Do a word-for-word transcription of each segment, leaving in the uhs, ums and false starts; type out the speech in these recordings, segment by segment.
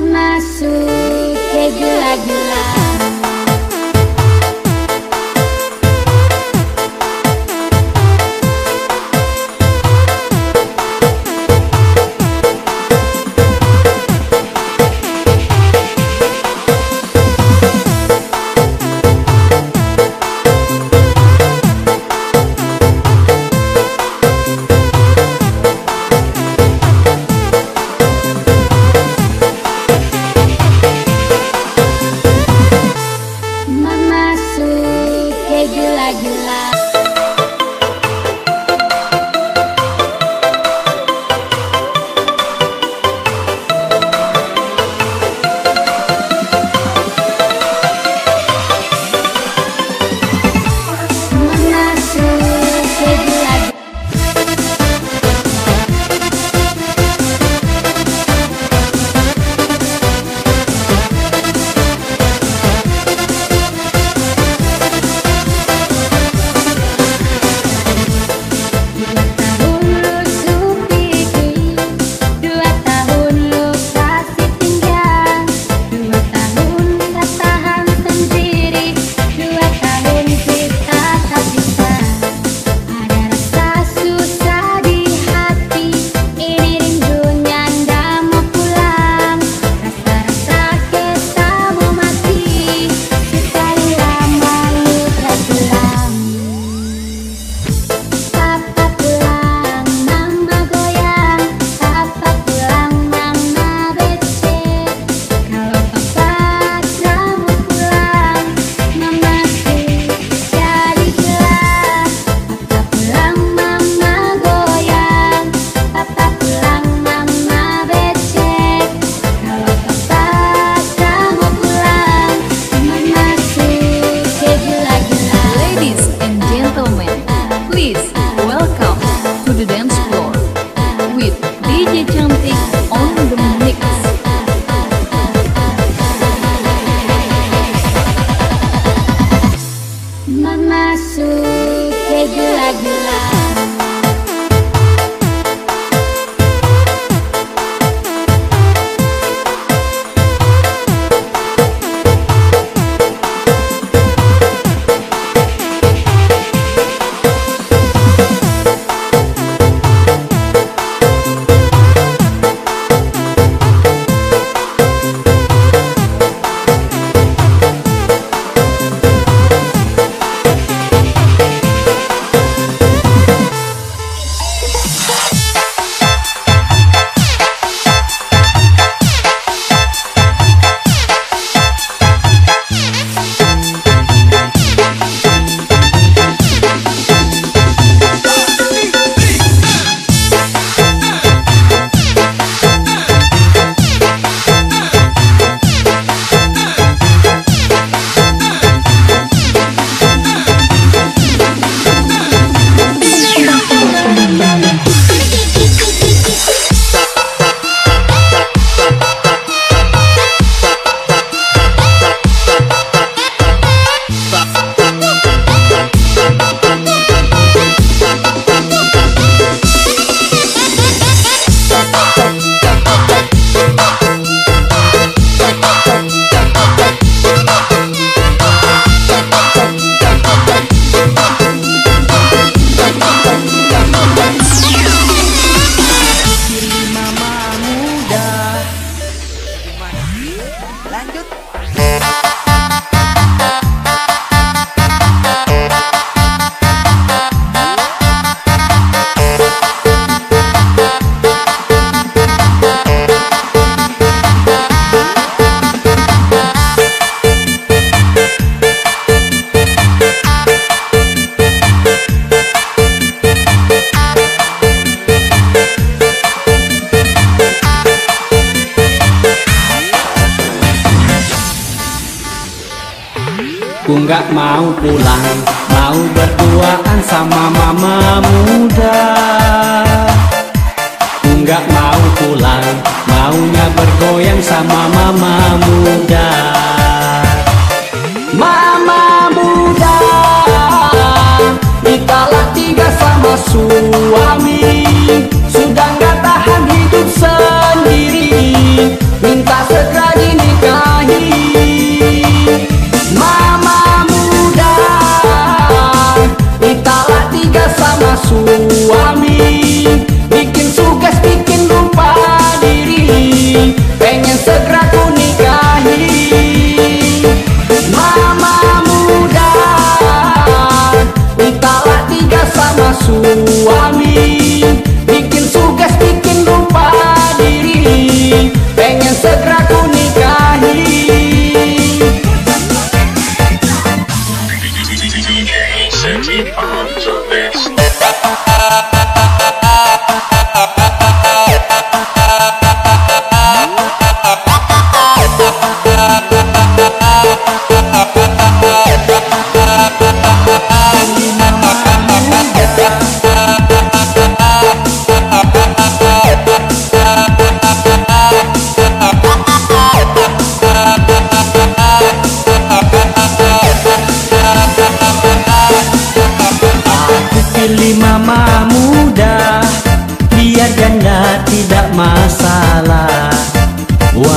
Masuk ke gula-gula. Masuk ke gula-gula. Please welcome to the dance floor with D J Cantik on the mix. Masuk ke gula-gula. Ku nggak mau pulang, mau berduaan sama mama muda. Ku nggak mau pulang, maunya bergoyang sama mama muda. Mama muda ditalak tiga sama suami, sudah nggak tahan hidup sendiri, minta segera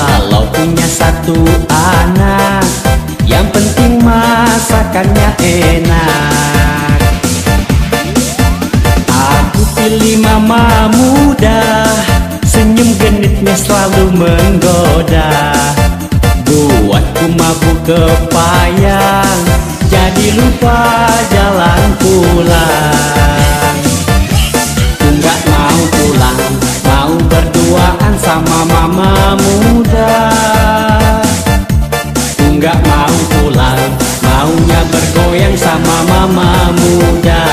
Walau punya satu anak, yang penting masakannya enak. Aku pilih mama muda, senyum genitnya selalu menggoda. Buatku mabuk kepayang, jadi lupa jalan pulang. Ku nggak mau pulang, mau berduaan sama mama muda. Ku nggak mau pulang, maunya bergoyang sama mama muda.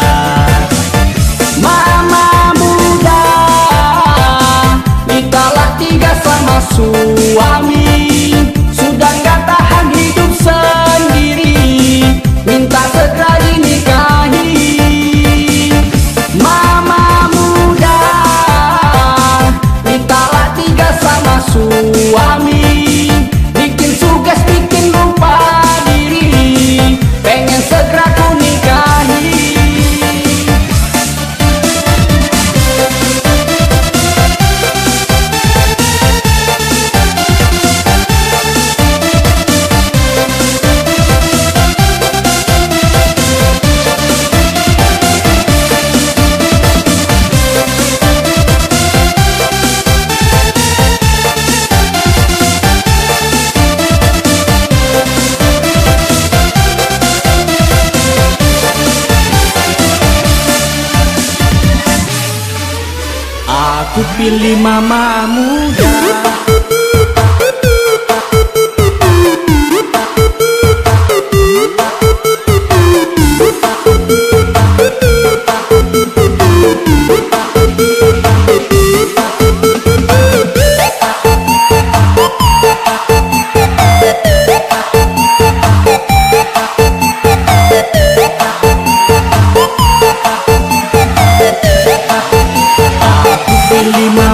Mama muda, mintalah tiga sama suami. Sudah nggak tahan hidup sendiri, minta segera dinikahi. Mama muda, mintalah tiga sama suami. Bikin suges, bikin lupa diri, pengen segera ku nikahi. Aku pilih mama muda. Aku pilih mama